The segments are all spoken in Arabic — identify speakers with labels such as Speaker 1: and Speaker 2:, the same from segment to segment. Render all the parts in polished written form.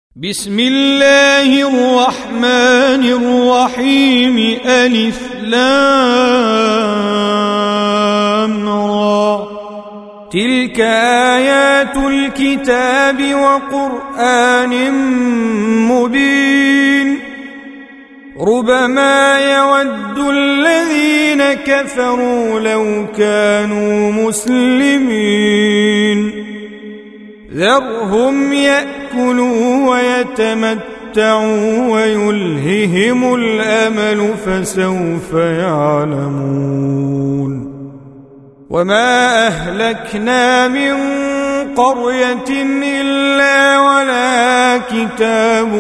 Speaker 1: بسم الله الرحمن الرحيم ألف لام را تلك آيات الكتاب وقرآن مبين ربما يود الذين كفروا لو كانوا مسلمين ذرهم يأكلوا ويتمتعوا ويلههم الأمل فسوف يعلمون وما أهلكنا من قرية إلا ولها كتاب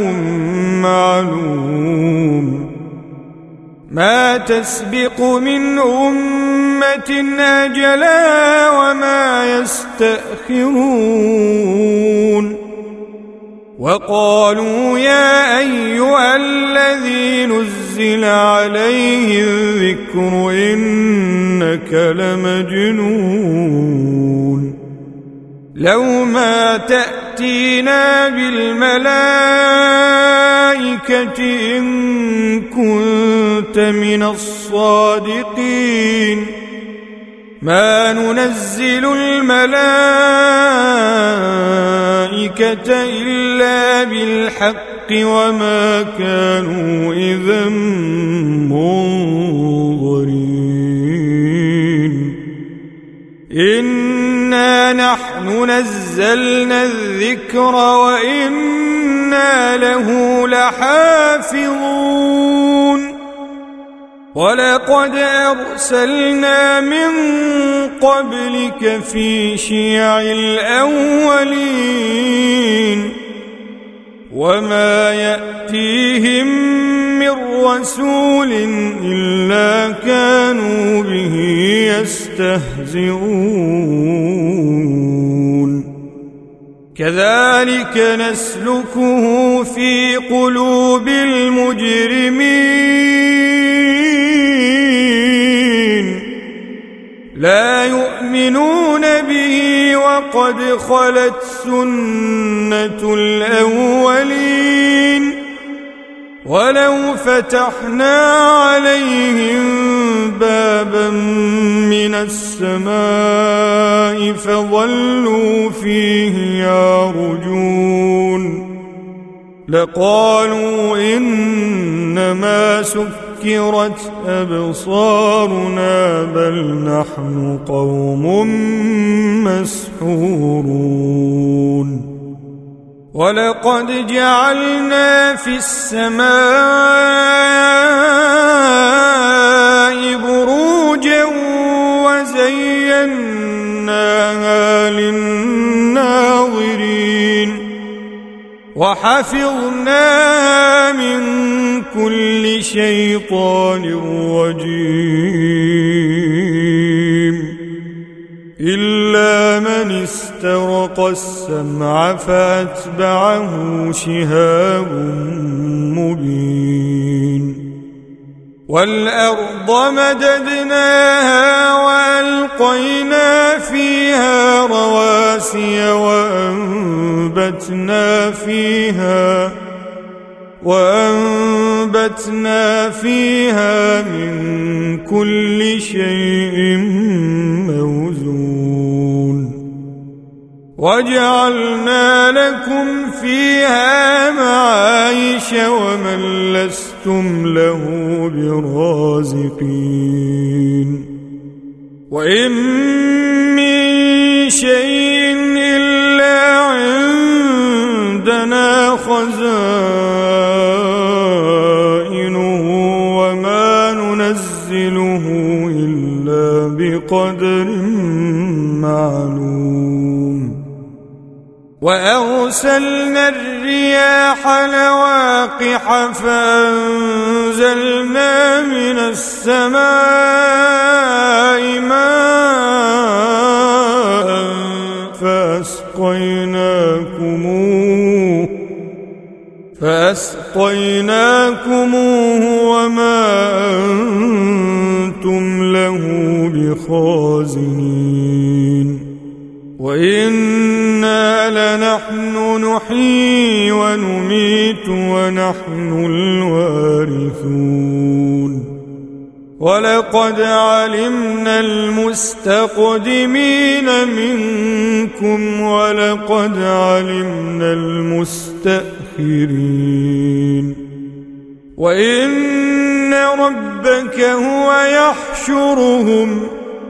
Speaker 1: معلوم ما تسبق من أمة أجلا وما يستأخرون وقالوا يا أيها الذي نزل عليه الذكر إنك لمجنون لو ما تأتينا بالملائكة إن كنت من الصادقين ما ننزل الملائكة إلا بالحق وما كانوا إذا منظرين إنا نحن نزلنا الذكر وإنا له لحافظون ولقد أرسلنا من قبلك في شيع الأولين وما يأتيهم من رسول إلا كانوا به يستهزئون كذلك نسلكه في قلوب المجرمين لا يؤمنون به وقد خلت سنة الأولين ولو فتحنا عليهم بابا من السماء فظلوا فيه يعرجون لقالوا إنما سكرت أبصارنا بل نحن قوم مسحورون ولقد جعلنا في السماء بروجا وزيناها للناظرين وحفظناها من كل شيطان رجيم إلا من استرق السمع فأتبعه شهاب مبين والأرض مددناها وألقينا فيها رواسي وأنبتنا فيها من كل شيء موزون وجعلنا لكم فيها معايش ومن لستم له برازقين وإن من شيء إلا عندنا خزائنه وما ننزله إلا بقدر معلوم وأرسلنا الرياح لواقح فأنزلنا من السماء ماء فأسقيناكموه وما أنتم له بخازنين وإنا نحن نحيي ونميت ونحن الوارثون ولقد علمنا المستقدمين منكم ولقد علمنا المستأخرين وإن ربك هو يحشرهم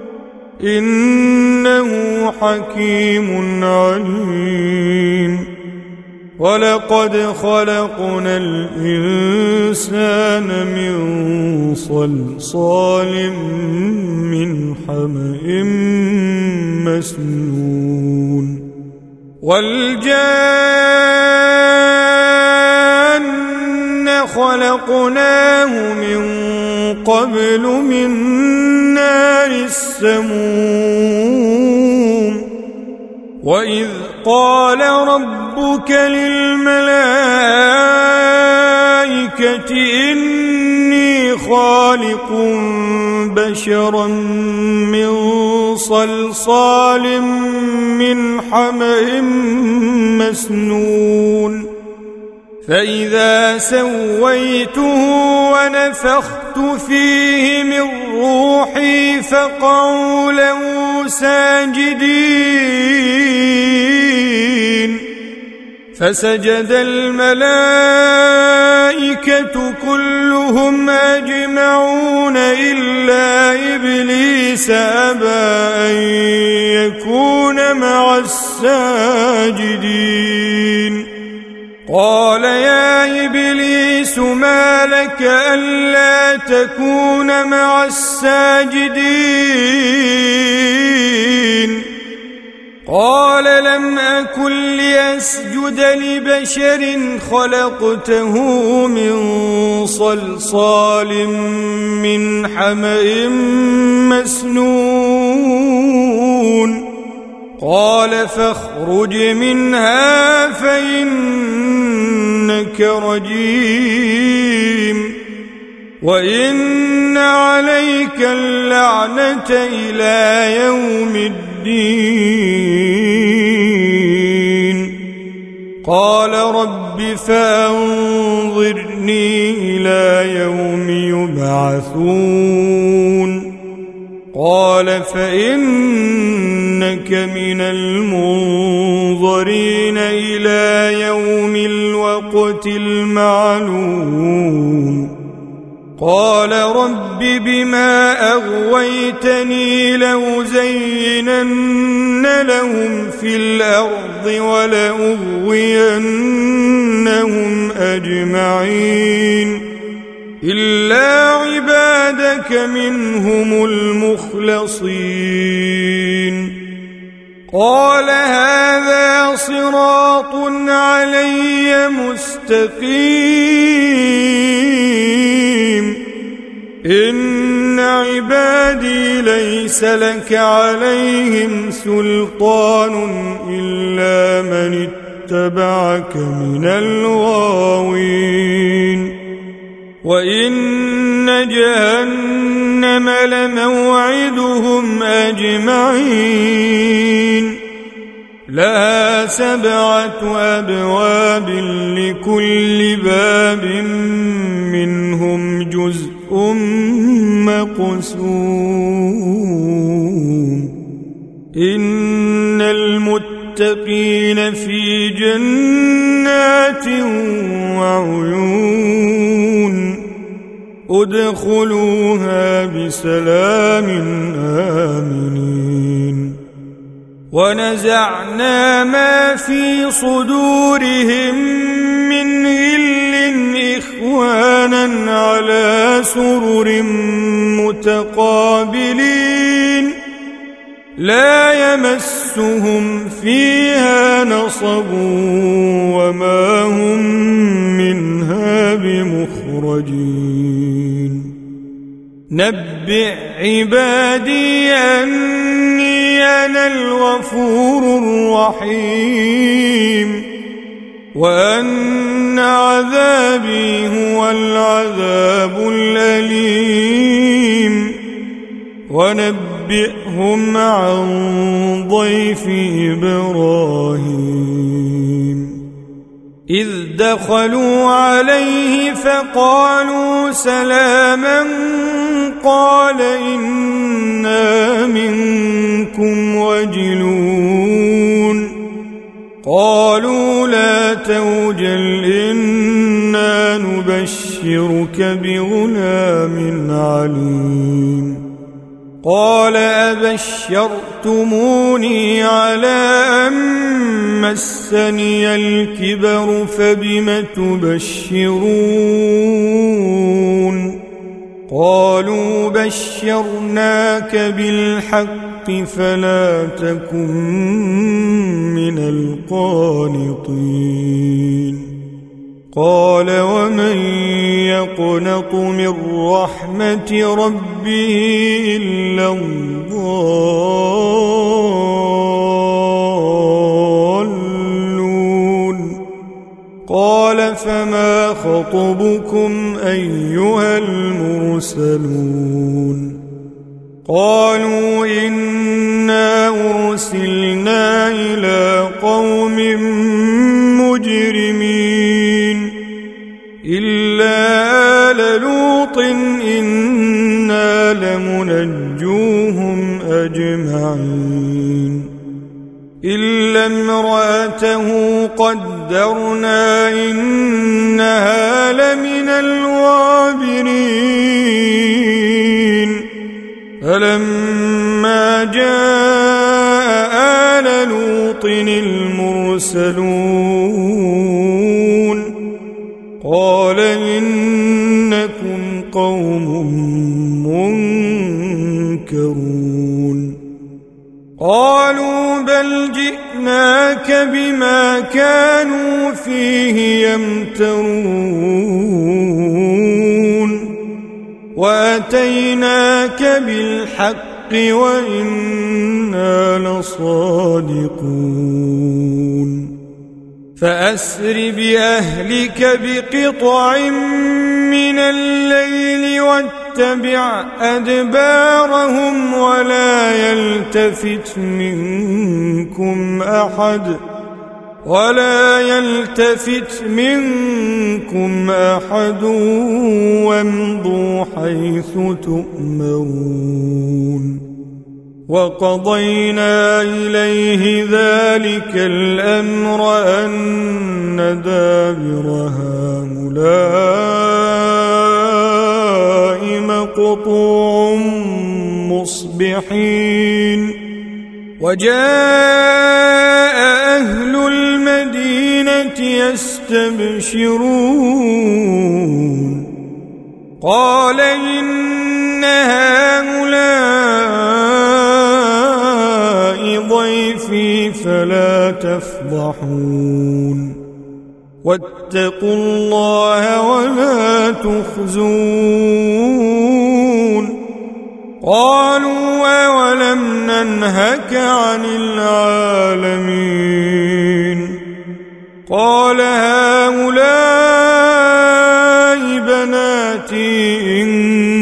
Speaker 1: إنه حكيم عليم ولقد خلقنا الإنسان من صلصال من حمإ مسنون والجان خلقناه من قبل من نار السموم وإذ قال ربك للملائكة إني خالق بشرا من صلصال من حمإ مسنون فإذا سويته ونفخت فيه من روحي فقعوا له ساجدين فسجد الملائكة كلهم أجمعون إلا إبليس أبى أن يكون مع الساجدين قال يا إبليس ما لك ألا تكون مع الساجدين قال لم أكن لأسجد لبشر خلقته من صلصال من حمإ مسنون قال فاخرج منها فإنك رجيم وإن عليك اللعنة إلى يوم الدين قال رب فأنظرني إلى يوم يبعثون قال فإنك من المنظرين إلى يوم الوقت المعلوم قال رب بما أغويتني لأزينن لهم في الأرض ولأغوينهم أجمعين إلا عبادك منهم المخلصين قال هذا صراط علي مستقيم إن عبادي ليس لك عليهم سلطان إلا من اتبعك من الغاوين وإن جهنم لموعدهم أجمعين لها 7 أبواب لكل باب منهم جزء مقسوم إن المتقين في جنات وعيون ادخلوها بسلام آمنين ونزعنا ما في صدورهم من غل إخوانا على سرر متقابلين لا يمسهم فيها نصب وما هم منها بمخرجين نبئ عبادي أني أنا الغفور الرحيم وأن عذابي هو العذاب الأليم ونبئهم عن ضيف إبراهيم إذ دخلوا عليه فقالوا سلاما قال إنا منكم وجلون قالوا لا توجل إنا نبشرك بغلام عليم قال أبشرتموني على أن مسني الكبر فبم تبشرون قالوا بشرناك بالحق فلا تكن من القانطين قال ومن يقنط من رحمة ربه إلا الضالون قال فما خطبكم أيها المرسلون قالوا إنا أرسلنا إلى قوم مجرمين إلا آل لوط إنا لمنجوهم أجمعين إلا امرأته قدرنا إنها لمن الغابرين فلما جاء آل لوط المرسلون قال إنكم قوم منكرون قالوا بل جئناك بما كانوا فيه يمترون وأتيناك بالحق وإنا لصادقون فأسر بأهلك بقطع من الليل واتبع أدبارهم ولا يلتفت منكم أحد وامضوا حيث تؤمرون وقضينا إليه ذلك الأمر أن دابر هؤلاء مقطوع مصبحين وجاء أهل المدينة يستبشرون قال إن هؤلاء ضيفي فلا تفضحون واتقوا الله ولا تخزون قالوا أولم ننهك عن العالمين قال هؤلاء بناتي إن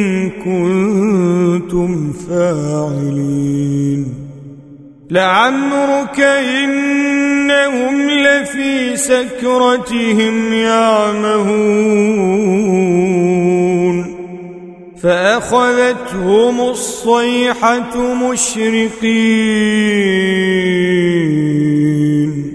Speaker 1: كنتم فاعلين لعمرك إنهم لفي سكرتهم يعمهون فأخذتهم الصيحة مشرقين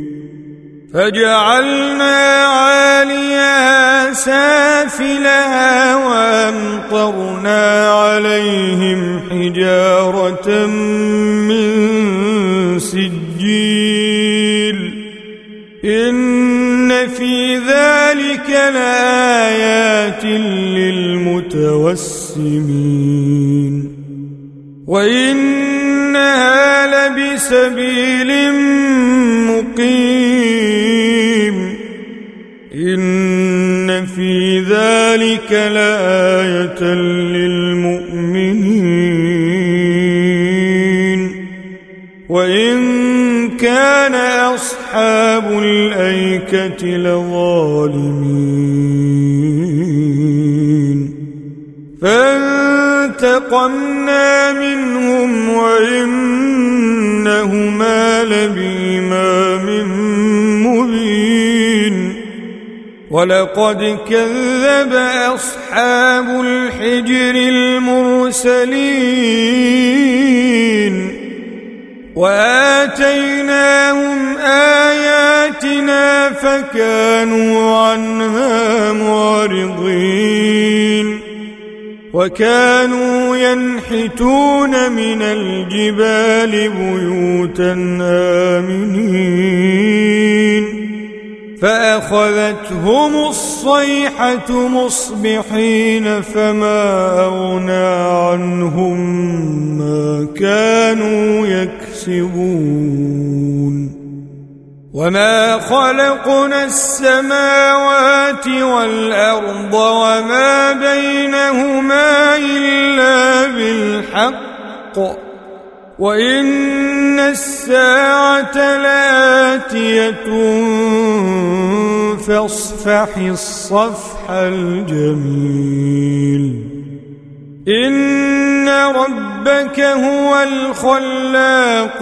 Speaker 1: فجعلنا عاليها سافلها وأمطرنا عليهم حجارة من سجيل إن في ذلك لآيات للمتوسمين وإنها لبسبيل مقيم إن في ذلك لآية للمؤمنين وإن كان أصحاب الأيكة لظالمين فانتقمنا منهم وإنهما لبإمام مبين ولقد كذب أصحاب الحجر المرسلين وآتيناهم آياتنا فكانوا عنها معرضين وكانوا ينحتون من الجبال بيوتا آمنين فأخذتهم الصيحة مصبحين فما أغنى عنهم ما كانوا يكسبون وما خلقنا السماوات والأرض وما بينهما إلا بالحق وإن الساعة لآتية فاصفح الصفح الجميل إن ربك هو الخلاق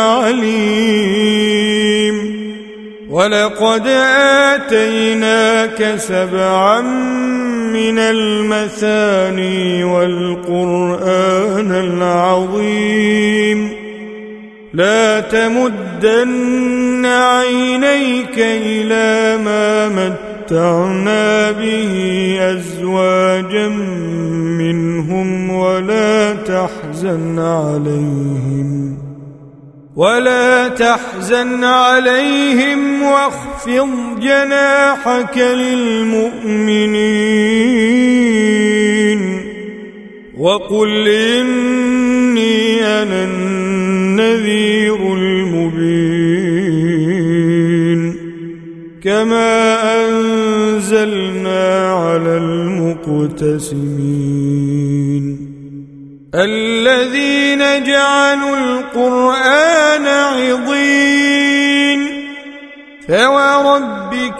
Speaker 1: العليم ولقد آتيناك 7 من المثاني والقرآن العظيم لا تمدن عينيك إلى ما متعنا به أزواجا منهم ولا تحزن عليهم واخفض جناحك للمؤمنين وقل إني أنا النذير المبين كما أنزلنا على المقتسمين الذين جعلوا القرآن عضين فوربك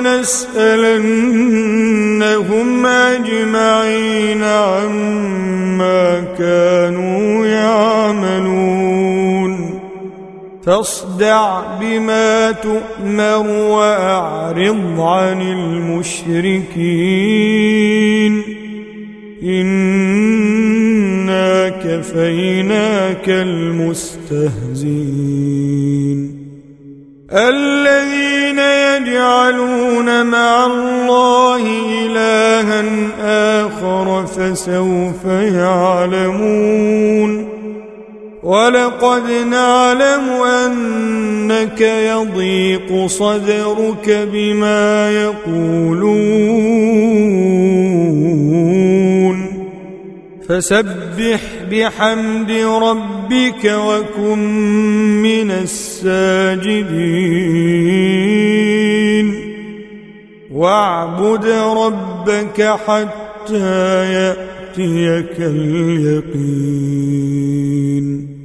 Speaker 1: لنسألنهم أجمعين عما كانوا يعملون فاصدع بما تؤمر وأعرض عن المشركين إنا كفيناك المستهزئين الذين يجعلون مع الله إلها آخر فسوف يعلمون ولقد نعلم أنك يضيق صدرك بما يقولون فسبح بحمد ربك وكن من الساجدين واعبد ربك حتى يأتيك اليقين